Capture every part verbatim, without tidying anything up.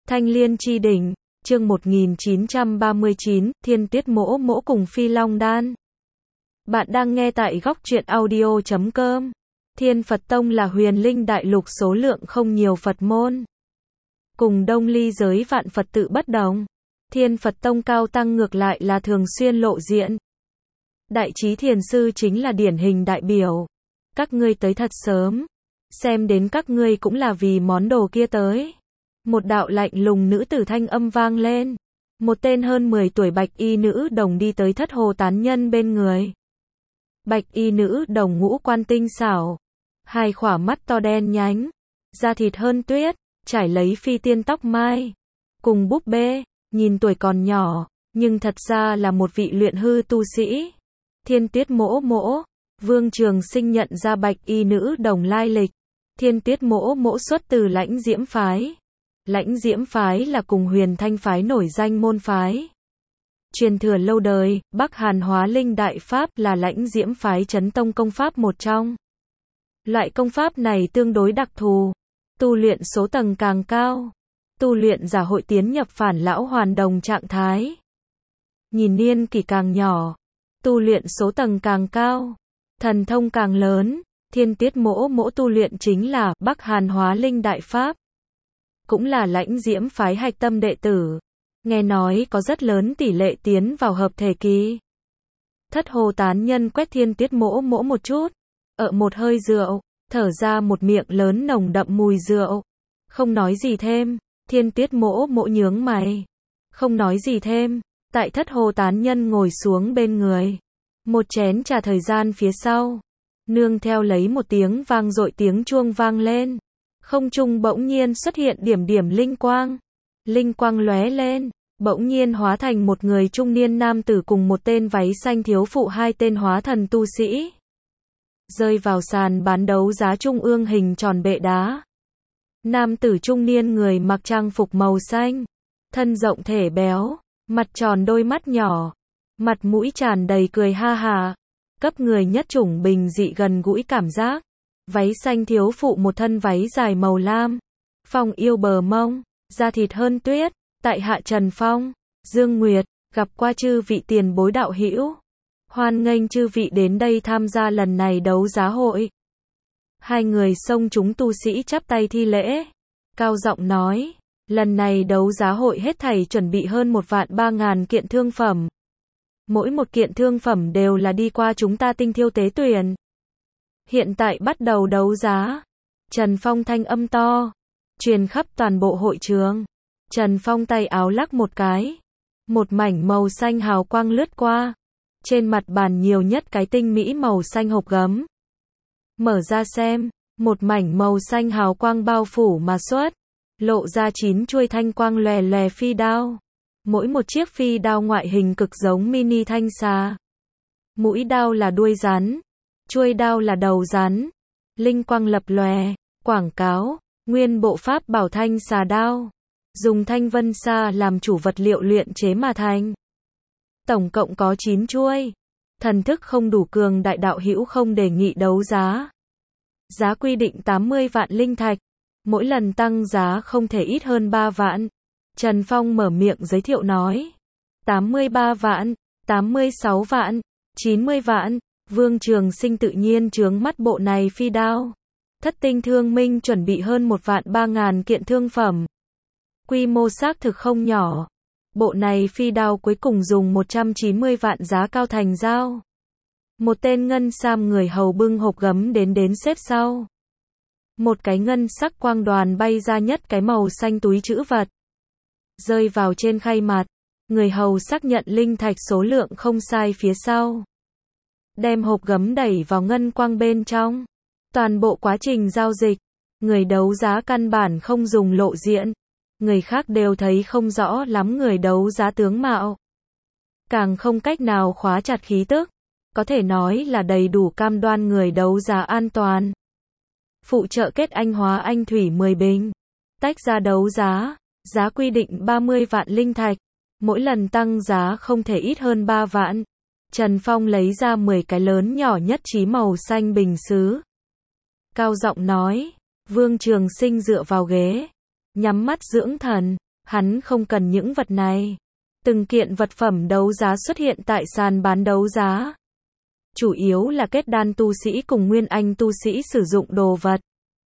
Thanh Liên Chi Đỉnh, chương một nghìn chín trăm ba mươi chín, Thiên Tiết Mỗ Mỗ cùng Phi Long Đan. Bạn đang nghe tại góc truyện audio chấm com. Thiên Phật Tông là huyền linh đại lục số lượng không nhiều Phật môn. Cùng Đông Ly giới vạn Phật tự bất đồng. Thiên Phật Tông cao tăng ngược lại là thường xuyên lộ diện. Đại Trí Thiền Sư chính là điển hình đại biểu. Các ngươi tới thật sớm. Xem đến các ngươi cũng là vì món đồ kia tới. Một đạo lạnh lùng nữ tử thanh âm vang lên. Một tên hơn mười tuổi bạch y nữ đồng đi tới Thất Hồ Tán Nhân bên người. Bạch y nữ đồng ngũ quan tinh xảo. Hai khỏa mắt to đen nhánh. Da thịt hơn tuyết, trải lấy phi tiên tóc mai. Cùng búp bê, nhìn tuổi còn nhỏ, nhưng thật ra là một vị luyện hư tu sĩ. Thiên Tiết Mỗ Mỗ, Vương Trường Sinh nhận ra bạch y nữ đồng lai lịch. Thiên Tiết Mỗ Mỗ xuất từ Lãnh Diễm Phái. Lãnh Diễm Phái là cùng Huyền Thanh Phái nổi danh môn phái. Truyền thừa lâu đời, Bắc Hàn Hóa Linh Đại Pháp là Lãnh Diễm Phái chấn tông công pháp một trong. Loại công pháp này tương đối đặc thù. Tu luyện số tầng càng cao. Tu luyện giả hội tiến nhập phản lão hoàn đồng trạng thái. Nhìn niên kỷ càng nhỏ. Tu luyện số tầng càng cao. Thần thông càng lớn. Thiên Tiết Mỗ Mỗ tu luyện chính là Bắc Hàn Hóa Linh Đại Pháp. Cũng là Lãnh Diễm Phái hạch tâm đệ tử. Nghe nói có rất lớn tỷ lệ tiến vào hợp thể kỳ. Thất Hồ Tán Nhân quét Thiên Tiết Mỗ Mỗ một chút. Ở một hơi rượu. Thở ra một miệng lớn nồng đậm mùi rượu. Không nói gì thêm. Thiên Tiết Mỗ Mỗ nhướng mày. Không nói gì thêm. Tại Thất Hồ Tán Nhân ngồi xuống bên người. Một chén trà thời gian phía sau. Nương theo lấy một tiếng vang dội tiếng chuông vang lên. Không trung bỗng nhiên xuất hiện điểm điểm linh quang. Linh quang lóe lên, bỗng nhiên hóa thành một người trung niên nam tử cùng một tên váy xanh thiếu phụ hai tên hóa thần tu sĩ. Rơi vào sàn bán đấu giá trung ương hình tròn bệ đá. Nam tử trung niên người mặc trang phục màu xanh. Thân rộng thể béo, mặt tròn đôi mắt nhỏ. Mặt mũi tràn đầy cười ha hà. Cấp người nhất chủng bình dị gần gũi cảm giác. Váy xanh thiếu phụ một thân váy dài màu lam. Phong yêu bờ mông, da thịt hơn tuyết. Tại hạ Trần Phong, Dương Nguyệt, gặp qua chư vị tiền bối đạo hữu. Hoan nghênh chư vị đến đây tham gia lần này đấu giá hội. Hai người xông chúng tu sĩ chắp tay thi lễ. Cao giọng nói, lần này đấu giá hội hết thảy chuẩn bị hơn một vạn ba ngàn kiện thương phẩm. Mỗi một kiện thương phẩm đều là đi qua chúng ta tinh thiêu tế tuyển. Hiện tại bắt đầu đấu giá. Trần Phong thanh âm to, truyền khắp toàn bộ hội trường. Trần Phong tay áo lắc một cái. Một mảnh màu xanh hào quang lướt qua. Trên mặt bàn nhiều nhất cái tinh mỹ màu xanh hộp gấm. Mở ra xem, một mảnh màu xanh hào quang bao phủ mà xuất. Lộ ra chín chuôi thanh quang lòe lòe phi đao. Mỗi một chiếc phi đao ngoại hình cực giống mini thanh xà. Mũi đao là đuôi rắn. Chuôi đao là đầu rắn. Linh quang lập lòe, quảng cáo, nguyên bộ pháp bảo thanh xà đao. Dùng thanh vân sa làm chủ vật liệu luyện chế mà thành. Tổng cộng có chín chuôi. Thần thức không đủ cường đại đạo hữu không đề nghị đấu giá. Giá quy định tám mươi vạn linh thạch. Mỗi lần tăng giá không thể ít hơn ba vạn. Trần Phong mở miệng giới thiệu nói. tám mươi ba vạn, tám mươi sáu vạn, chín mươi vạn. Vương Trường Sinh tự nhiên trướng mắt bộ này phi đao. Thất Tinh Thương Minh chuẩn bị hơn một vạn ba ngàn kiện thương phẩm. Quy mô xác thực không nhỏ. Bộ này phi đao cuối cùng dùng một trăm chín mươi vạn giá cao thành giao. Một tên ngân sam người hầu bưng hộp gấm đến đến xếp sau. Một cái ngân sắc quang đoàn bay ra nhất cái màu xanh túi trữ vật. Rơi vào trên khay mặt. Người hầu xác nhận linh thạch số lượng không sai phía sau. Đem hộp gấm đẩy vào ngân quang bên trong. Toàn bộ quá trình giao dịch, người đấu giá căn bản không dùng lộ diện. Người khác đều thấy không rõ lắm người đấu giá tướng mạo. Càng không cách nào khóa chặt khí tức. Có thể nói là đầy đủ cam đoan người đấu giá an toàn. Phụ trợ kết anh hóa anh thủy mười bình. Tách ra đấu giá. Giá quy định ba mươi vạn linh thạch. Mỗi lần tăng giá không thể ít hơn ba vạn. Trần Phong lấy ra mười cái lớn nhỏ nhất trí màu xanh bình sứ. Cao giọng nói, Vương Trường Sinh dựa vào ghế, nhắm mắt dưỡng thần, Hắn không cần những vật này. Từng kiện vật phẩm đấu giá xuất hiện tại sàn bán đấu giá. Chủ yếu là kết đan tu sĩ cùng nguyên anh tu sĩ sử dụng đồ vật.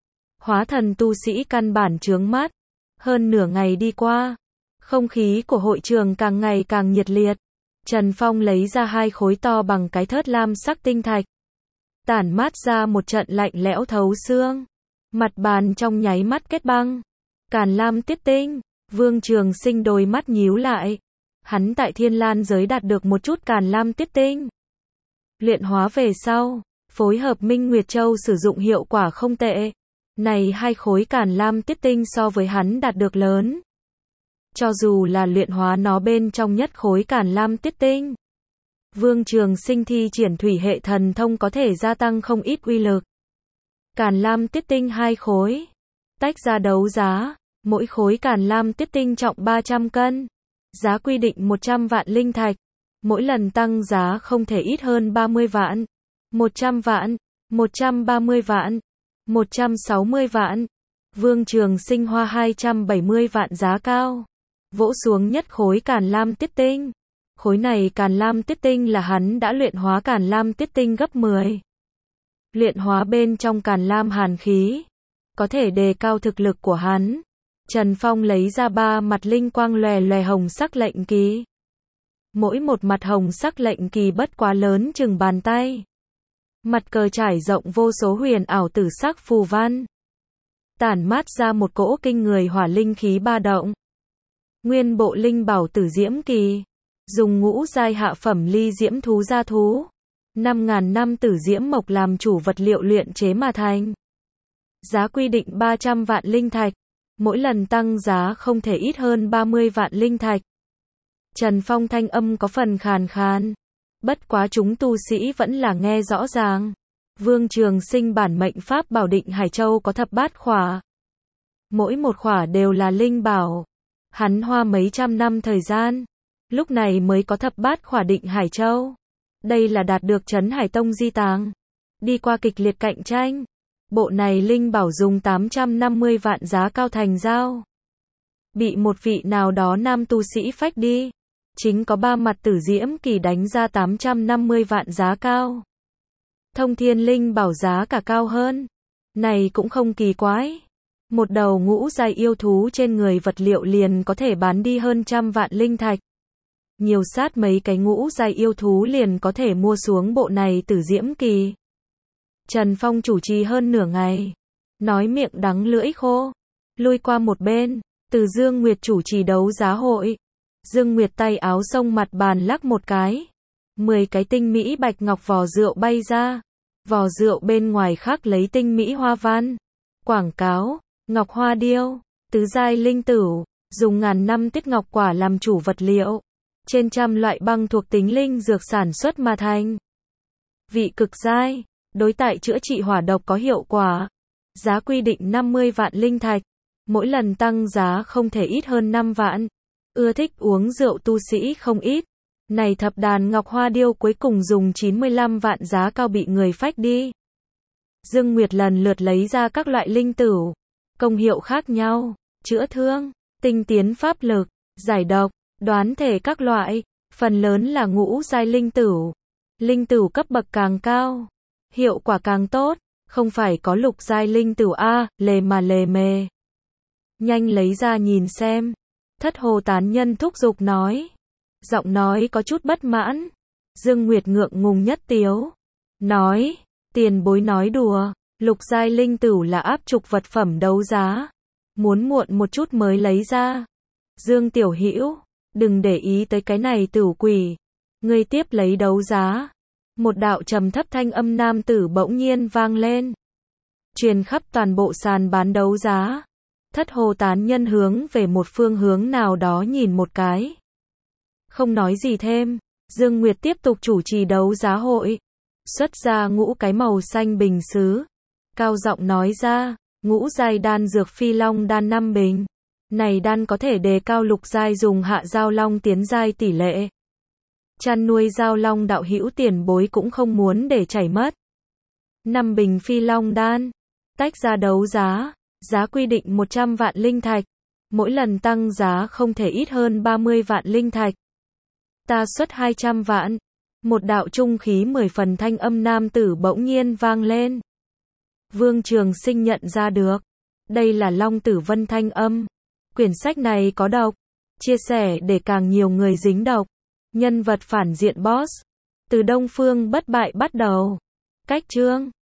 Hóa thần tu sĩ căn bản chướng mắt. Hơn nửa ngày đi qua, không khí của hội trường càng ngày càng nhiệt liệt. Trần Phong lấy ra hai khối to bằng cái thớt lam sắc tinh thạch. Tản mát ra một trận lạnh lẽo thấu xương. Mặt bàn trong nháy mắt kết băng. Càn lam tiết tinh. Vương Trường Sinh đôi mắt nhíu lại. Hắn tại Thiên Lan giới đạt được một chút càn lam tiết tinh. Luyện hóa về sau, phối hợp Minh Nguyệt Châu sử dụng hiệu quả không tệ. Này hai khối càn lam tiết tinh so với hắn đạt được lớn. Cho dù là luyện hóa nó bên trong nhất khối càn lam tiết tinh. Vương Trường Sinh thi triển thủy hệ thần thông có thể gia tăng không ít uy lực. Càn lam tiết tinh hai khối. Tách ra đấu giá. Mỗi khối càn lam tiết tinh trọng ba trăm cân. Giá quy định một trăm vạn linh thạch. Mỗi lần tăng giá không thể ít hơn ba mươi vạn. một trăm vạn. một trăm ba mươi vạn. một trăm sáu mươi vạn. Vương Trường Sinh hoa hai trăm bảy mươi vạn giá cao. Vỗ xuống nhất khối càn lam tiết tinh. Khối này càn lam tiết tinh là hắn đã luyện hóa càn lam tiết tinh gấp mười. Luyện hóa bên trong càn lam hàn khí. Có thể đề cao thực lực của hắn. Trần Phong lấy ra ba mặt linh quang lòe lòe hồng sắc lệnh kỳ. Mỗi một mặt hồng sắc lệnh kỳ bất quá lớn chừng bàn tay. Mặt cờ trải rộng vô số huyền ảo tử sắc phù văn. Tản mát ra một cỗ kinh người hỏa linh khí ba động. Nguyên bộ linh bảo tử diễm kỳ. Dùng ngũ giai hạ phẩm ly diễm thú gia thú. năm ngàn năm tử diễm mộc làm chủ vật liệu luyện chế mà thành. Giá quy định ba trăm vạn linh thạch. Mỗi lần tăng giá không thể ít hơn ba mươi vạn linh thạch. Trần Phong thanh âm có phần khàn khàn. Bất quá chúng tu sĩ vẫn là nghe rõ ràng. Vương Trường Sinh bản mệnh pháp bảo Định Hải Châu có thập bát khỏa. Mỗi một khỏa đều là linh bảo. Hắn hoa mấy trăm năm thời gian. Lúc này mới có thập bát khỏa Định Hải Châu. Đây là đạt được Trấn Hải Tông di tàng. Đi qua kịch liệt cạnh tranh. Bộ này linh bảo dùng tám trăm năm mươi vạn giá cao thành giao. Bị một vị nào đó nam tu sĩ phách đi. Chính có ba mặt tử diễm kỳ đánh ra tám trăm năm mươi vạn giá cao. Thông thiên linh bảo giá cả cao hơn. Này cũng không kỳ quái. Một đầu ngũ giai yêu thú trên người vật liệu liền có thể bán đi hơn trăm vạn linh thạch. Nhiều sát mấy cái ngũ giai yêu thú liền có thể mua xuống bộ này tử diễm kỳ. Trần Phong chủ trì hơn nửa ngày. Nói miệng đắng lưỡi khô. Lui qua một bên. Từ Dương Nguyệt chủ trì đấu giá hội. Dương Nguyệt tay áo xông mặt bàn lắc một cái. Mười cái tinh mỹ bạch ngọc vò rượu bay ra. Vò rượu bên ngoài khắc lấy tinh mỹ hoa văn. Quảng cáo. Ngọc hoa điêu. Tứ giai linh tửu. Dùng ngàn năm tiết ngọc quả làm chủ vật liệu. Trên trăm loại băng thuộc tính linh dược sản xuất mà thành. Vị cực giai. Đối tại chữa trị hỏa độc có hiệu quả. Giá quy định năm mươi vạn linh thạch. Mỗi lần tăng giá không thể ít hơn năm vạn. Ưa thích uống rượu tu sĩ không ít. Này thập đàn ngọc hoa điêu cuối cùng dùng chín mươi lăm vạn giá cao bị người phách đi. Dương Nguyệt lần lượt lấy ra các loại linh tửu. Công hiệu khác nhau. Chữa thương. Tinh tiến pháp lực. Giải độc. Đoán thể các loại. Phần lớn là ngũ giai linh tửu. Linh tửu cấp bậc càng cao. Hiệu quả càng tốt. Không phải có lục giai linh tửu A, lề mà lề mề. Nhanh lấy ra nhìn xem. Thất hồ tán nhân thúc giục nói. Giọng nói có chút bất mãn. Dương Nguyệt ngượng ngùng nhất tiếu. Nói. Tiền bối nói đùa. Lục giai linh tửu là áp trục vật phẩm đấu giá. Muốn muộn một chút mới lấy ra. Dương Tiểu Hữu, đừng để ý tới cái này tửu quỷ. Ngươi tiếp lấy đấu giá. Một đạo trầm thấp thanh âm nam tử bỗng nhiên vang lên. Truyền khắp toàn bộ sàn bán đấu giá. Thất hồ tán nhân hướng về một phương hướng nào đó nhìn một cái. Không nói gì thêm. Dương Nguyệt tiếp tục chủ trì đấu giá hội. Xuất ra ngũ cái màu xanh bình sứ. Cao giọng nói ra. Ngũ giai đan dược phi long đan năm bình. Này đan có thể đề cao lục giai dùng hạ giao long tiến giai tỷ lệ. Chăn nuôi giao long đạo hữu tiền bối cũng không muốn để chảy mất. Năm bình phi long đan. Tách ra đấu giá. Giá quy định một trăm vạn linh thạch. Mỗi lần tăng giá không thể ít hơn ba mươi vạn linh thạch. Ta xuất hai trăm vạn. Một đạo trung khí mười phần thanh âm nam tử bỗng nhiên vang lên. Vương Trường Sinh nhận ra được. Đây là Long Tử Vân thanh âm. Quyển sách này có độc. Chia sẻ để càng nhiều người dính độc. Nhân vật phản diện boss. Từ Đông Phương bất bại bắt đầu. Cách chương